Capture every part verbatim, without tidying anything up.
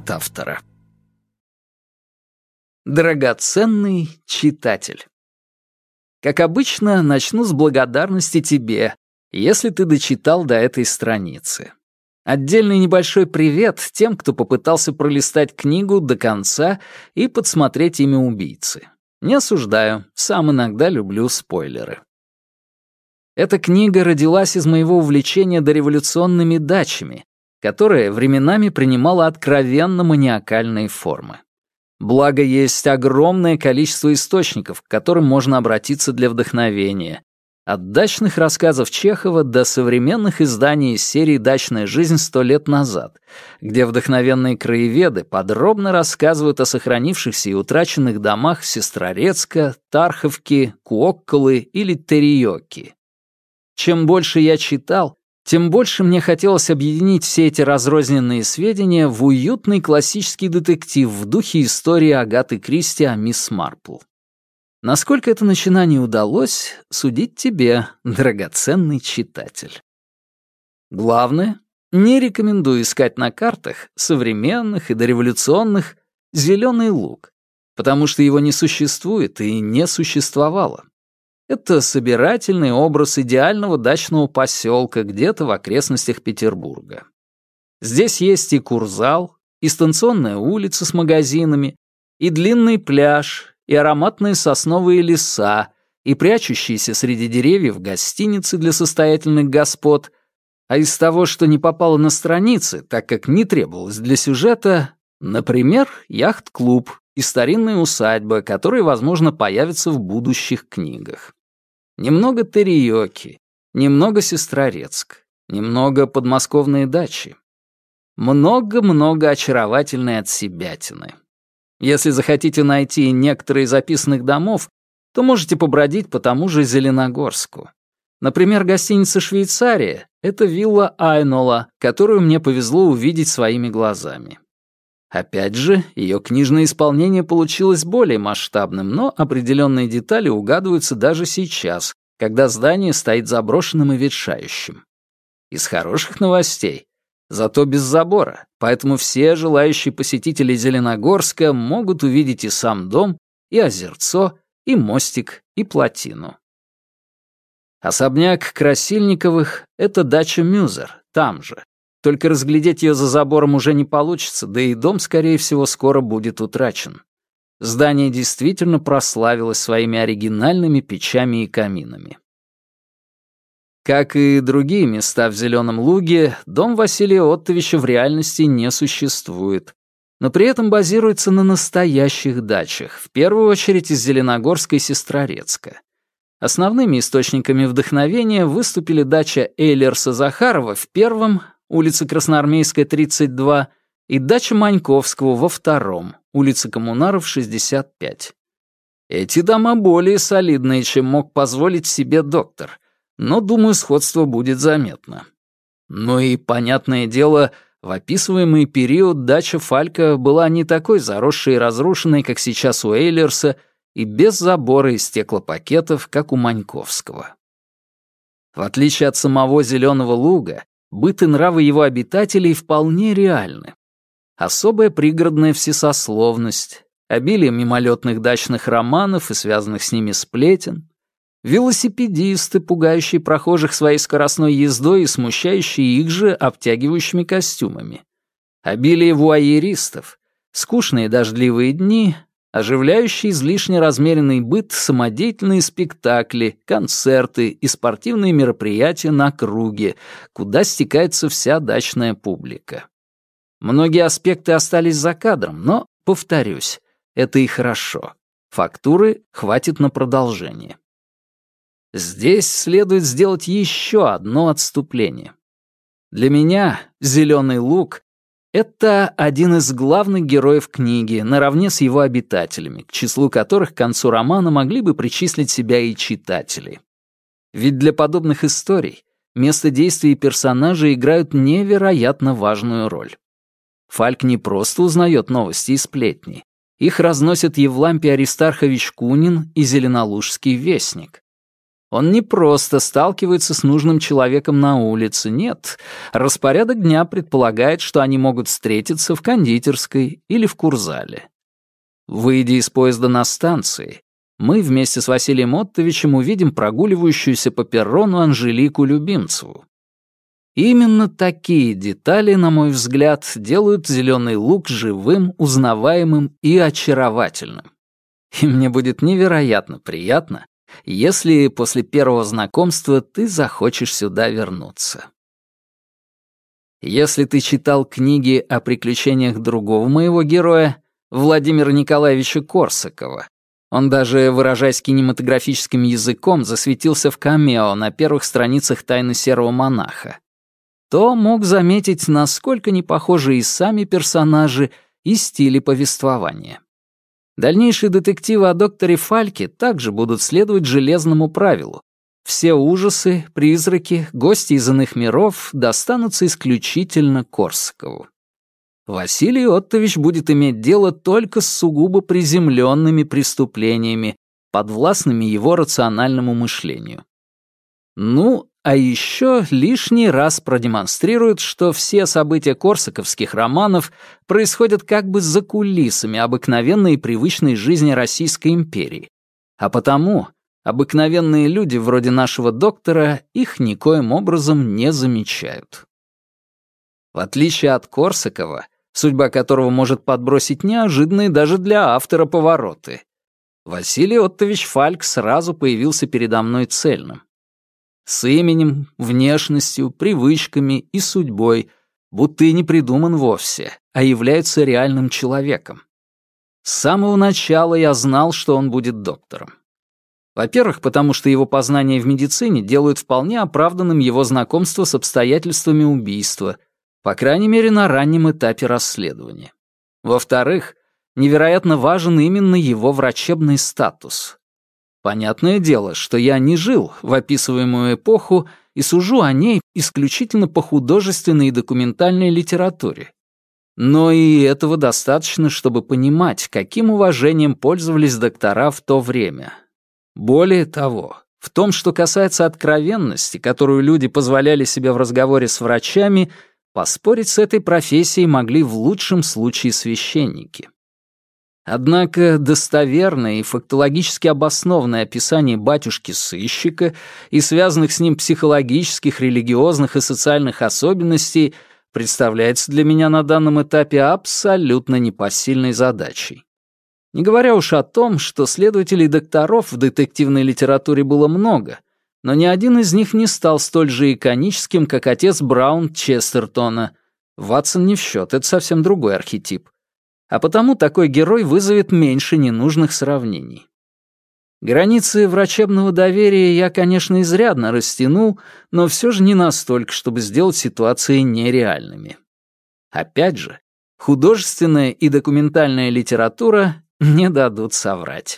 от автора. Драгоценный читатель. Как обычно, начну с благодарности тебе, если ты дочитал до этой страницы. Отдельный небольшой привет тем, кто попытался пролистать книгу до конца и подсмотреть имя убийцы. Не осуждаю, сам иногда люблю спойлеры. Эта книга родилась из моего увлечения дореволюционными дачами, которое временами принимало откровенно маниакальные формы. Благо, есть огромное количество источников, к которым можно обратиться для вдохновения. От дачных рассказов Чехова до современных изданий из серии «Дачная жизнь сто лет назад», где вдохновенные краеведы подробно рассказывают о сохранившихся и утраченных домах Сестрорецка, Тарховки, Куокколы или Терийоки. Чем больше я читал, тем больше мне хотелось объединить все эти разрозненные сведения в уютный классический детектив в духе истории Агаты Кристи о мисс Марпл. Насколько это начинание удалось, судить тебе, драгоценный читатель. Главное, не рекомендую искать на картах, современных и дореволюционных, зеленый луг, потому что его не существует и не существовало. Это собирательный образ идеального дачного поселка где-то в окрестностях Петербурга. Здесь есть и курзал, и станционная улица с магазинами, и длинный пляж, и ароматные сосновые леса, и прячущиеся среди деревьев гостиницы для состоятельных господ, а из того, что не попало на страницы, так как не требовалось для сюжета, например, яхт-клуб и старинная усадьба, которые, возможно, появятся в будущих книгах. Немного Терийоки, немного Сестрорецк, немного подмосковные дачи. Много-много очаровательной отсебятины. Если захотите найти некоторые из описанных домов, то можете побродить по тому же Зеленогорску. Например, гостиница «Швейцария» — это вилла Айнола, которую мне повезло увидеть своими глазами. Опять же, ее книжное исполнение получилось более масштабным, но определенные детали угадываются даже сейчас, когда здание стоит заброшенным и ветшающим. Из хороших новостей. Зато без забора, поэтому все желающие посетители Зеленогорска могут увидеть и сам дом, и озерцо, и мостик, и плотину. Особняк Красильниковых — это дача Мюзер, там же. Только разглядеть ее за забором уже не получится, да и дом, скорее всего, скоро будет утрачен. Здание действительно прославилось своими оригинальными печами и каминами. Как и другие места в Зеленом Луге, дом Василия Оттовича в реальности не существует, но при этом базируется на настоящих дачах, в первую очередь из Зеленогорска и Сестрорецка. Основными источниками вдохновения выступили дача Эйлерса-Захарова в первом, улица Красноармейская, тридцать два, и дача Маньковского во втором, улица Коммунаров, шестьдесят пять. Эти дома более солидные, чем мог позволить себе доктор, но, думаю, сходство будет заметно. Ну и, понятное дело, в описываемый период дача Фалька была не такой заросшей и разрушенной, как сейчас у Эйлерса, и без забора из стеклопакетов, как у Маньковского. В отличие от самого Зеленого Луга, быт и нравы его обитателей вполне реальны. Особая пригородная всесословность, обилие мимолетных дачных романов и связанных с ними сплетен, велосипедисты, пугающие прохожих своей скоростной ездой и смущающие их же обтягивающими костюмами, обилие вуайеристов, скучные дождливые дни, оживляющий излишне размеренный быт, самодеятельные спектакли, концерты и спортивные мероприятия на круге, куда стекается вся дачная публика. Многие аспекты остались за кадром, но, повторюсь, это и хорошо. Фактуры хватит на продолжение. Здесь следует сделать еще одно отступление. Для меня «Зеленый луг» — это один из главных героев книги, наравне с его обитателями, к числу которых к концу романа могли бы причислить себя и читатели. Ведь для подобных историй место действия и персонажи играют невероятно важную роль. Фальк не просто узнает новости и сплетни. Их разносят Евлампий Аристархович Кунин и Зеленолужский вестник. Он не просто сталкивается с нужным человеком на улице, нет. Распорядок дня предполагает, что они могут встретиться в кондитерской или в курзале. Выйдя из поезда на станции, мы вместе с Василием Оттовичем увидим прогуливающуюся по перрону Анжелику Любимцеву. Именно такие детали, на мой взгляд, делают «Зеленый луг» живым, узнаваемым и очаровательным. И мне будет невероятно приятно, если после первого знакомства ты захочешь сюда вернуться. Если ты читал книги о приключениях другого моего героя, Владимира Николаевича Корсакова, он даже, выражаясь кинематографическим языком, засветился в камео на первых страницах «Тайны серого монаха», то мог заметить, насколько не похожи и сами персонажи, и стили повествования. Дальнейшие детективы о докторе Фальке также будут следовать железному правилу. Все ужасы, призраки, гости из иных миров достанутся исключительно Корсакову. Василий Оттович будет иметь дело только с сугубо приземленными преступлениями, подвластными его рациональному мышлению. Ну, а еще лишний раз продемонстрирует, что все события корсаковских романов происходят как бы за кулисами обыкновенной и привычной жизни Российской империи, а потому обыкновенные люди вроде нашего доктора их никоим образом не замечают. В отличие от Корсакова, судьба которого может подбросить неожиданные даже для автора повороты, Василий Оттович Фальк сразу появился передо мной цельным. С именем, внешностью, привычками и судьбой, будто и не придуман вовсе, а является реальным человеком. С самого начала я знал, что он будет доктором. Во-первых, потому что его познания в медицине делают вполне оправданным его знакомство с обстоятельствами убийства, по крайней мере, на раннем этапе расследования. Во-вторых, невероятно важен именно его врачебный статус. Понятное дело, что я не жил в описываемую эпоху и сужу о ней исключительно по художественной и документальной литературе. Но и этого достаточно, чтобы понимать, каким уважением пользовались доктора в то время. Более того, в том, что касается откровенности, которую люди позволяли себе в разговоре с врачами, поспорить с этой профессией могли в лучшем случае священники. Однако достоверное и фактологически обоснованное описание батюшки-сыщика и связанных с ним психологических, религиозных и социальных особенностей представляется для меня на данном этапе абсолютно непосильной задачей. Не говоря уж о том, что следователей-докторов в детективной литературе было много, но ни один из них не стал столь же иконическим, как отец Браун Честертона. Ватсон не в счет, это совсем другой архетип. А потому такой герой вызовет меньше ненужных сравнений. Границы врачебного доверия я, конечно, изрядно растянул, но все же не настолько, чтобы сделать ситуации нереальными. Опять же, художественная и документальная литература не дадут соврать.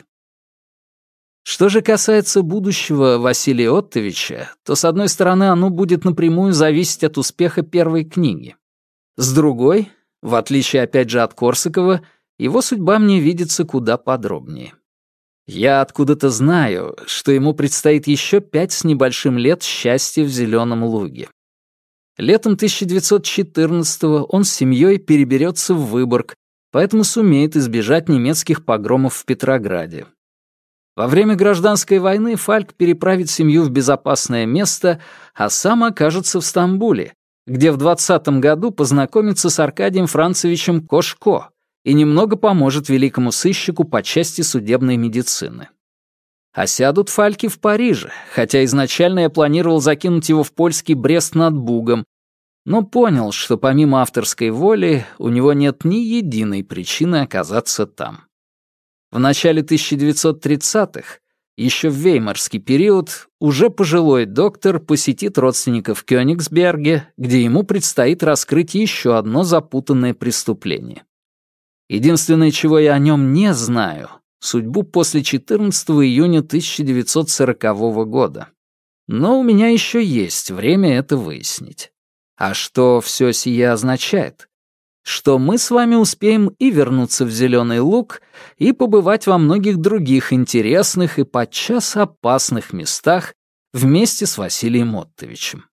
Что же касается будущего Василия Оттовича, то, с одной стороны, оно будет напрямую зависеть от успеха первой книги. С другой, в отличие опять же от Корсакова, его судьба мне видится куда подробнее. Я откуда-то знаю, что ему предстоит еще пять с небольшим лет счастья в Зеленом луге. Летом тысяча девятьсот четырнадцатого он с семьей переберется в Выборг, поэтому сумеет избежать немецких погромов в Петрограде. Во время гражданской войны Фальк переправит семью в безопасное место, а сам окажется в Стамбуле, где в двадцатом году познакомится с Аркадием Францевичем Кошко и немного поможет великому сыщику по части судебной медицины. Осядут Фальки в Париже, хотя изначально я планировал закинуть его в польский Брест над Бугом, но понял, что помимо авторской воли у него нет ни единой причины оказаться там. В начале тысяча девятьсот тридцатых, еще в веймарский период, уже пожилой доктор посетит родственников в Кёнигсберге, где ему предстоит раскрыть еще одно запутанное преступление. Единственное, чего я о нем не знаю — судьбу после четырнадцатого июня тысяча девятьсот сорокового года. Но у меня еще есть время это выяснить. А что все сие означает? Что мы с вами успеем и вернуться в Зеленый луг, и побывать во многих других интересных и подчас опасных местах вместе с Василием Оттовичем.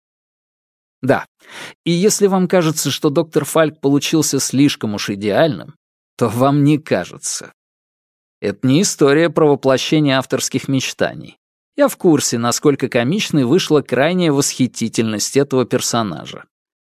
Да, и если вам кажется, что доктор Фальк получился слишком уж идеальным, то вам не кажется. Это не история про воплощение авторских мечтаний. Я в курсе, насколько комичной вышла крайняя восхитительность этого персонажа.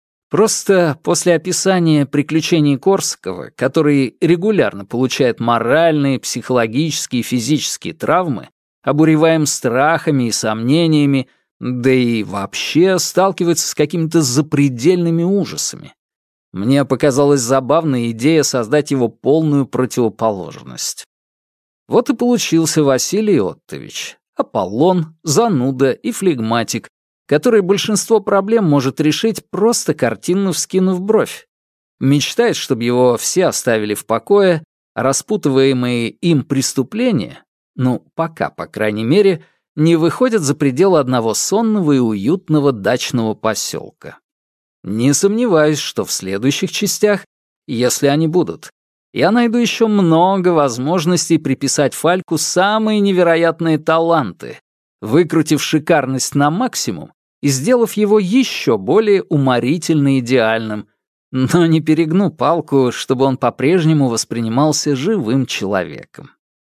Просто после описания приключений Корсакова, который регулярно получает моральные, психологические и физические травмы, обуреваем страхами и сомнениями, да и вообще сталкивается с какими-то запредельными ужасами, мне показалась забавная идея создать его полную противоположность. Вот и получился Василий Оттович, Аполлон, зануда и флегматик, который большинство проблем может решить, просто картинно вскинув бровь. Мечтает, чтобы его все оставили в покое, а распутываемые им преступления, ну, пока, по крайней мере, не выходят за пределы одного сонного и уютного дачного поселка. Не сомневаюсь, что в следующих частях, если они будут, я найду еще много возможностей приписать Фальку самые невероятные таланты, выкрутив шикарность на максимум и сделав его еще более уморительно идеальным, но не перегну палку, чтобы он по-прежнему воспринимался живым человеком.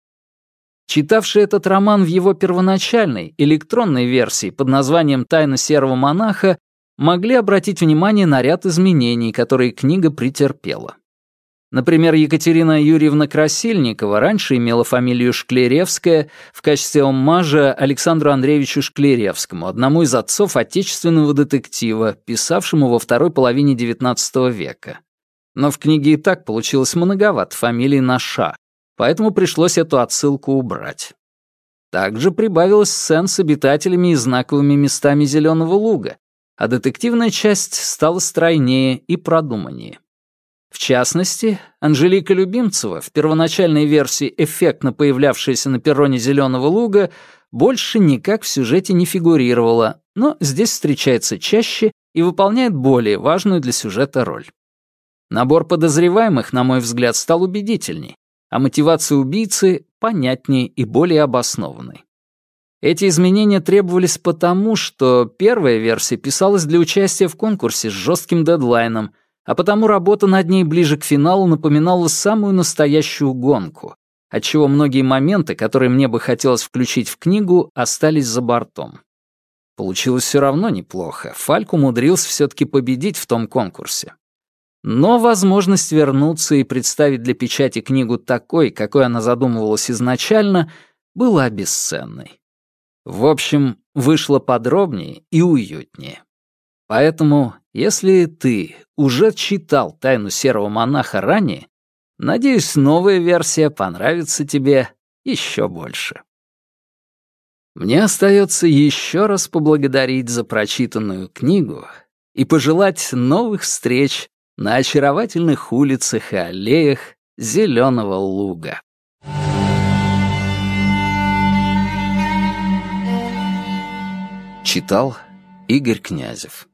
Читавшие этот роман в его первоначальной, электронной версии под названием «Тайна серого монаха» могли обратить внимание на ряд изменений, которые книга претерпела. Например, Екатерина Юрьевна Красильникова раньше имела фамилию Шклеревская в качестве оммажа Александру Андреевичу Шклеревскому, одному из отцов отечественного детектива, писавшему во второй половине девятнадцатого века. Но в книге и так получилось многовато фамилий на «ша», поэтому пришлось эту отсылку убрать. Также прибавилось сцен с обитателями и знаковыми местами Зеленого луга, а детективная часть стала стройнее и продуманнее. В частности, Анжелика Любимцева, в первоначальной версии эффектно появлявшаяся на перроне Зеленого луга, больше никак в сюжете не фигурировала, но здесь встречается чаще и выполняет более важную для сюжета роль. Набор подозреваемых, на мой взгляд, стал убедительней, а мотивация убийцы — понятнее и более обоснованной. Эти изменения требовались потому, что первая версия писалась для участия в конкурсе с жестким дедлайном, а потому работа над ней ближе к финалу напоминала самую настоящую гонку, отчего многие моменты, которые мне бы хотелось включить в книгу, остались за бортом. Получилось все равно неплохо. Фальк умудрился все-таки победить в том конкурсе. Но возможность вернуться и представить для печати книгу такой, какой она задумывалась изначально, была бесценной. В общем, вышло подробнее и уютнее. Поэтому, если ты уже читал «Тайну серого монаха» ранее, надеюсь, новая версия понравится тебе еще больше. Мне остается еще раз поблагодарить за прочитанную книгу и пожелать новых встреч на очаровательных улицах и аллеях Зеленого луга. Читал Игорь Князев.